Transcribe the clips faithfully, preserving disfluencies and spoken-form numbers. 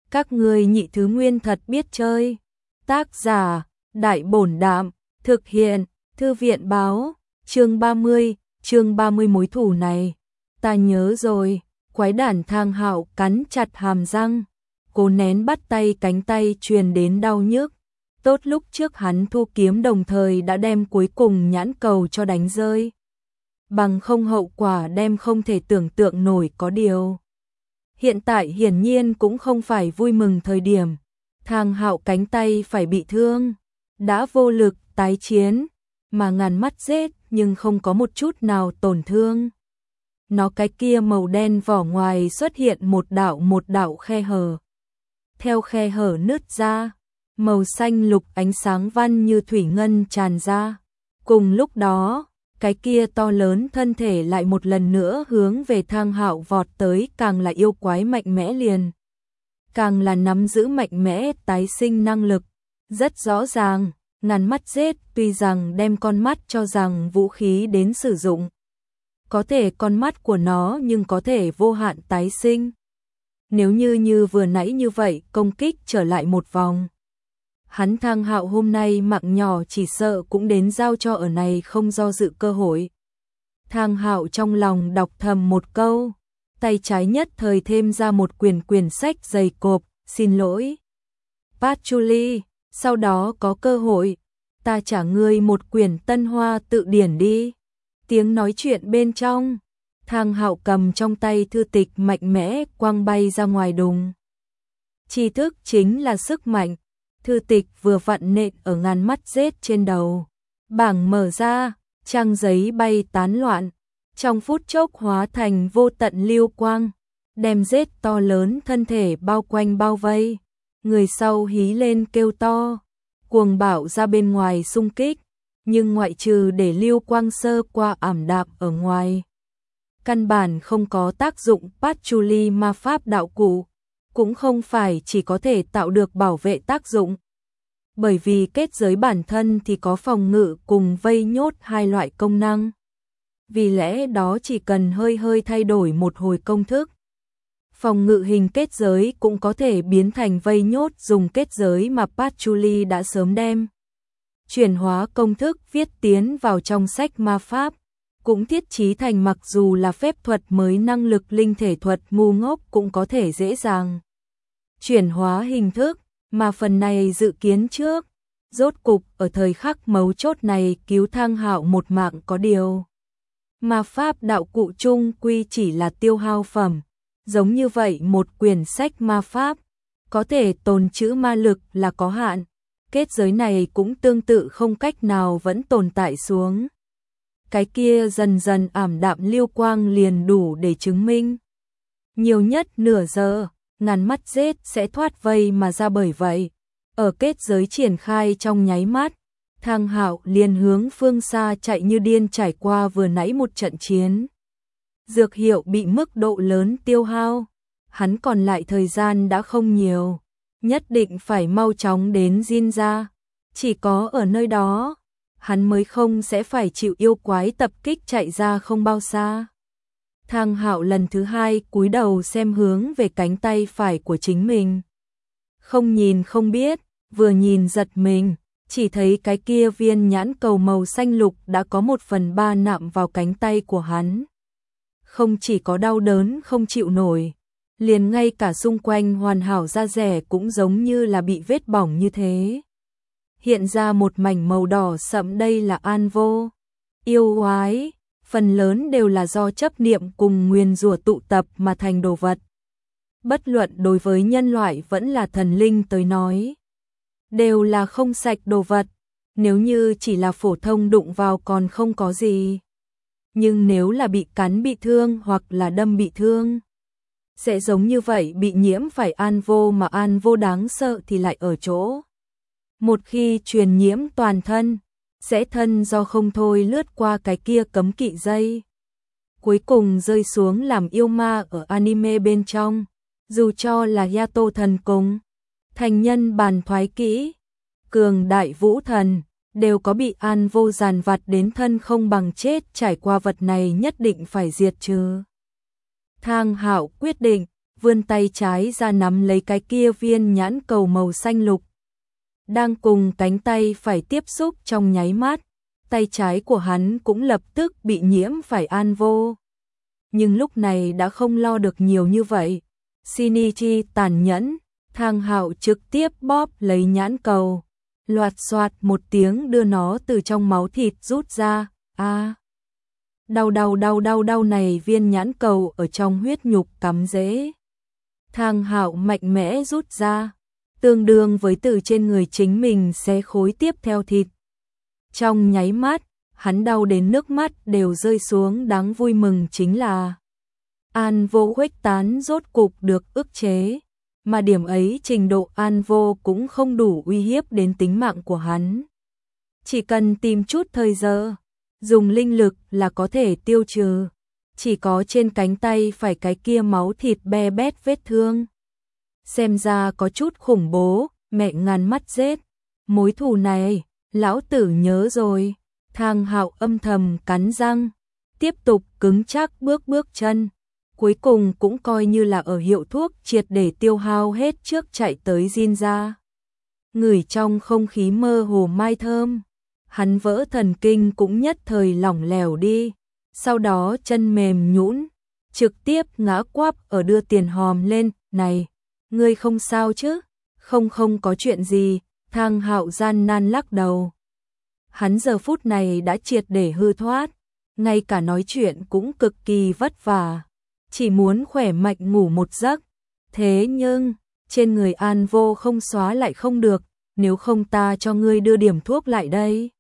Các ngươi nhị thứ nguyên thật biết chơi. Tác giả, Đại Bổn Đạm, thực hiện, Thư viện báo, chương ba mươi, chương ba mươi mối thù này. Ta nhớ rồi, quái đản Thang Hạo cắn chặt hàm răng, cố nén bắt tay cánh tay truyền đến đau nhức. Tốt lúc trước hắn thu kiếm đồng thời đã đem cuối cùng nhãn cầu cho đánh rơi. Bằng không hậu quả đem không thể tưởng tượng nổi có điều. Hiện tại hiển nhiên cũng không phải vui mừng thời điểm. Thang Hạo cánh tay phải bị thương, đã vô lực tái chiến, mà ngàn mắt giết nhưng không có một chút nào tổn thương. Nó cái kia màu đen vỏ ngoài xuất hiện một đạo một đạo khe hở. Theo khe hở nứt ra, màu xanh lục ánh sáng văn như thủy ngân tràn ra. Cùng lúc đó, cái kia to lớn thân thể lại một lần nữa hướng về Thang Hạo vọt tới, càng là yêu quái mạnh mẽ liền. Càng là nắm giữ mạnh mẽ tái sinh năng lực. Rất rõ ràng, ngàn mắt giết tuy rằng đem con mắt cho rằng vũ khí đến sử dụng. Có thể con mắt của nó nhưng có thể vô hạn tái sinh. Nếu như như vừa nãy như vậy công kích trở lại một vòng. Hắn Thang Hạo hôm nay mạng nhỏ chỉ sợ cũng đến giao cho ở này không do dự cơ hội. Thang Hạo trong lòng đọc thầm một câu, tay trái nhất thời thêm ra một quyển quyển sách dày cộp, xin lỗi. Patchouli, sau đó có cơ hội, ta trả ngươi một quyển Tân Hoa tự điển đi. Tiếng nói chuyện bên trong, Thang Hạo cầm trong tay thư tịch mạnh mẽ quăng bay ra ngoài đùng. Tri thức chính là sức mạnh. Thư tịch vừa vặn nện ở ngàn mắt giết trên đầu. Bảng mở ra, trang giấy bay tán loạn. Trong phút chốc hóa thành vô tận lưu quang. Đem giết to lớn thân thể bao quanh bao vây. Người sau hí lên kêu to. Cuồng bạo ra bên ngoài xung kích. Nhưng ngoại trừ để lưu quang sơ qua ảm đạm ở ngoài. Căn bản không có tác dụng Patchouli ma pháp đạo cụ. Cũng không phải chỉ có thể tạo được bảo vệ tác dụng. Bởi vì kết giới bản thân thì có phòng ngự cùng vây nhốt hai loại công năng. Vì lẽ đó chỉ cần hơi hơi thay đổi một hồi công thức. Phòng ngự hình kết giới cũng có thể biến thành vây nhốt dùng kết giới mà Patchouli đã sớm đem. Chuyển hóa công thức viết tiến vào trong sách ma pháp. Cũng thiết trí thành mặc dù là phép thuật mới năng lực linh thể thuật ngu ngốc cũng có thể dễ dàng chuyển hóa hình thức, mà phần này dự kiến trước. Rốt cục ở thời khắc mấu chốt này cứu Thang Hạo một mạng có điều. Ma pháp đạo cụ chung quy chỉ là tiêu hao phẩm. Giống như vậy một quyển sách ma pháp, có thể tồn trữ ma lực là có hạn. Kết giới này cũng tương tự không cách nào vẫn tồn tại xuống. Cái kia dần dần ảm đạm lưu quang liền đủ để chứng minh. Nhiều nhất nửa giờ, ngàn mắt giết sẽ thoát vây mà ra, bởi vậy. Ở kết giới triển khai trong nháy mắt, Thang Hạo liền hướng phương xa chạy như điên, trải qua vừa nãy một trận chiến. Dược hiệu bị mức độ lớn tiêu hao, hắn còn lại thời gian đã không nhiều, nhất định phải mau chóng đến Jin ra. Chỉ có ở nơi đó, hắn mới không sẽ phải chịu yêu quái tập kích chạy ra không bao xa. Thang Hạo lần thứ hai cúi đầu xem hướng về cánh tay phải của chính mình. Không nhìn không biết, vừa nhìn giật mình, chỉ thấy cái kia viên nhãn cầu màu xanh lục đã có một phần ba nạm vào cánh tay của hắn. Không chỉ có đau đớn không chịu nổi, liền ngay cả xung quanh hoàn hảo da rẻ cũng giống như là bị vết bỏng như thế. Hiện ra một mảnh màu đỏ sẫm, đây là an vô. Yêu quái, phần lớn đều là do chấp niệm cùng nguyền rủa tụ tập mà thành đồ vật. Bất luận đối với nhân loại vẫn là thần linh tới nói, đều là không sạch đồ vật. Nếu như chỉ là phổ thông đụng vào còn không có gì. Nhưng nếu là bị cắn bị thương hoặc là đâm bị thương, sẽ giống như vậy bị nhiễm phải an vô, mà an vô đáng sợ thì lại ở chỗ. Một khi truyền nhiễm toàn thân, sẽ thân do không thôi lướt qua cái kia cấm kỵ dây. Cuối cùng rơi xuống làm yêu ma ở anime bên trong, dù cho là Yato thần cung, thành nhân bàn thoái kỹ, cường đại vũ thần, đều có bị an vô giàn vặt đến thân không bằng chết, trải qua vật này nhất định phải diệt trừ. Thang Hạo quyết định, vươn tay trái ra nắm lấy cái kia viên nhãn cầu màu xanh lục. Đang cùng cánh tay phải tiếp xúc trong nháy mắt, tay trái của hắn cũng lập tức bị nhiễm phải an vô. Nhưng lúc này đã không lo được nhiều như vậy. Shinichi tàn nhẫn, Thang Hạo trực tiếp bóp lấy nhãn cầu, loạt xoạt một tiếng đưa nó từ trong máu thịt rút ra. A, à, đau đau đau đau đau này, viên nhãn cầu ở trong huyết nhục cắm rễ. Thang Hạo mạnh mẽ rút ra, tương đương với từ trên người chính mình xé khối tiếp theo thịt. Trong nháy mắt, hắn đau đến nước mắt đều rơi xuống. Đáng vui mừng chính là an vô khuếch tán rốt cục được ức chế, mà điểm ấy trình độ an vô cũng không đủ uy hiếp đến tính mạng của hắn. Chỉ cần tìm chút thời giờ, dùng linh lực là có thể tiêu trừ. Chỉ có trên cánh tay phải cái kia máu thịt be bét vết thương. Xem ra có chút khủng bố, mẹ ngàn mắt giết. Mối thù này, lão tử nhớ rồi. Thang Hạo âm thầm cắn răng, tiếp tục cứng chắc bước bước chân. Cuối cùng cũng coi như là ở hiệu thuốc triệt để tiêu hao hết trước chạy tới Jin ra. Ngửi trong không khí mơ hồ mai thơm, hắn vỡ thần kinh cũng nhất thời lỏng lẻo đi. Sau đó chân mềm nhũn, trực tiếp ngã quắp ở đưa tiền hòm lên. Này, ngươi không sao chứ? Không không có chuyện gì. Thang Hạo gian nan lắc đầu. Hắn giờ phút này đã triệt để hư thoát, ngay cả nói chuyện cũng cực kỳ vất vả, chỉ muốn khỏe mạnh ngủ một giấc. Thế nhưng, trên người an vô không xóa lại không được, nếu không ta cho ngươi đưa điểm thuốc lại đây.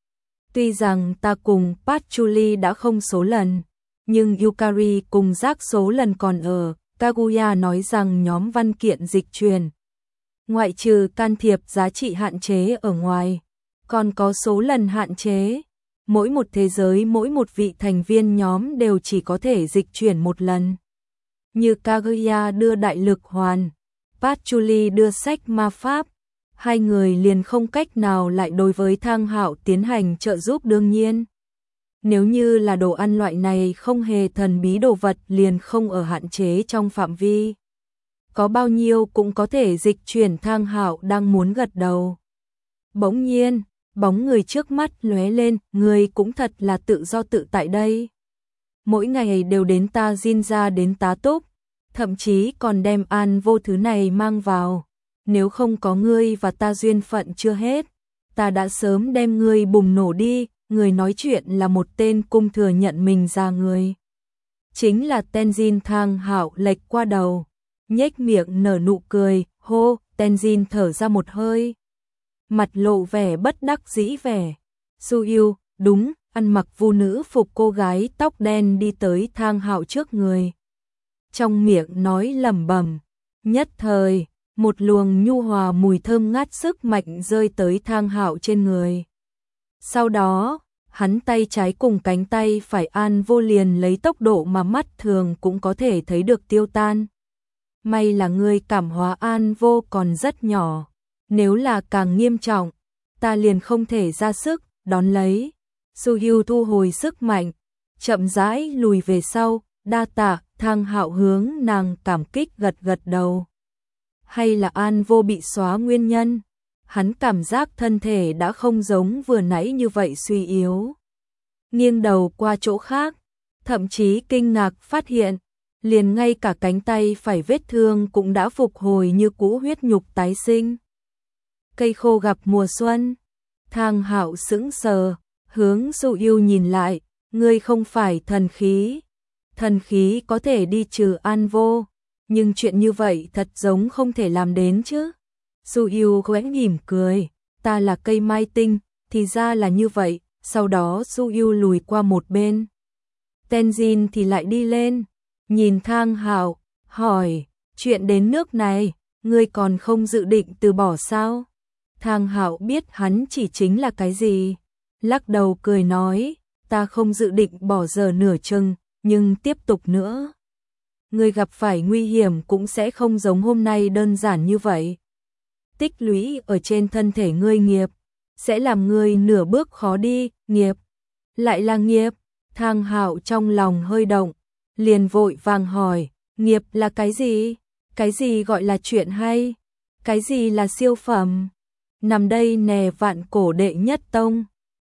Tuy rằng ta cùng Patchouli đã không số lần, nhưng Yukari cùng giác số lần còn ở. Kaguya nói rằng nhóm văn kiện dịch truyền, ngoại trừ can thiệp giá trị hạn chế ở ngoài, còn có số lần hạn chế. Mỗi một thế giới, mỗi một vị thành viên nhóm đều chỉ có thể dịch chuyển một lần. Như Kaguya đưa đại lực hoàn, Patchouli đưa sách ma pháp, hai người liền không cách nào lại đối với Thang Hạo tiến hành trợ giúp. Đương nhiên, nếu như là đồ ăn loại này không hề thần bí đồ vật liền không ở hạn chế trong phạm vi. Có bao nhiêu cũng có thể dịch chuyển. Thang Hạo đang muốn gật đầu. Bỗng nhiên, bóng người trước mắt lóe lên, người cũng thật là tự do tự tại đây. Mỗi ngày đều đến ta Jin ra đến tá túc, thậm chí còn đem an vô thứ này mang vào. Nếu không có ngươi và ta duyên phận chưa hết, ta đã sớm đem ngươi bùng nổ đi. Người nói chuyện là một tên cung thừa nhận mình ra người. Chính là Tenzin. Thang Hạo lệch qua đầu, nhếch miệng nở nụ cười, hô. Tenzin thở ra một hơi, mặt lộ vẻ bất đắc dĩ vẻ. Su-yu, đúng, ăn mặc vu nữ phục cô gái tóc đen đi tới Thang Hạo trước người. Trong miệng nói lẩm bẩm, nhất thời, một luồng nhu hòa mùi thơm ngát sức mạnh rơi tới Thang Hạo trên người. Sau đó, hắn tay trái cùng cánh tay phải an vô liền lấy tốc độ mà mắt thường cũng có thể thấy được tiêu tan. May là ngươi cảm hóa an vô còn rất nhỏ, nếu là càng nghiêm trọng, ta liền không thể ra sức đón lấy. Su-yu thu hồi sức mạnh, chậm rãi lùi về sau. Đa tạ. Thang Hạo hướng nàng cảm kích gật gật đầu. Hay là an vô bị xóa nguyên nhân? Hắn cảm giác thân thể đã không giống vừa nãy như vậy suy yếu. Nghiêng đầu qua chỗ khác, thậm chí kinh ngạc phát hiện, liền ngay cả cánh tay phải vết thương cũng đã phục hồi như cũ, huyết nhục tái sinh. Cây khô gặp mùa xuân. Thang Hạo sững sờ, hướng Su-yu nhìn lại, ngươi không phải thần khí. Thần khí có thể đi trừ an vô, nhưng chuyện như vậy thật giống không thể làm đến chứ. Su-yu khẽ mỉm cười, ta là cây mai tinh, thì ra là như vậy. Sau đó Su-yu lùi qua một bên. Tenzin thì lại đi lên, nhìn Thang Hạo, hỏi, chuyện đến nước này, ngươi còn không dự định từ bỏ sao? Thang Hạo biết hắn chỉ chính là cái gì, lắc đầu cười nói, ta không dự định bỏ giờ nửa chừng, nhưng tiếp tục nữa. Ngươi gặp phải nguy hiểm cũng sẽ không giống hôm nay đơn giản như vậy. Tích lũy ở trên thân thể ngươi nghiệp, sẽ làm ngươi nửa bước khó đi. Nghiệp? Lại là nghiệp? Thang Hạo trong lòng hơi động, liền vội vàng hỏi, nghiệp là cái gì? Cái gì gọi là chuyện hay? Cái gì là siêu phẩm? Nằm đây nè vạn cổ đệ nhất tông.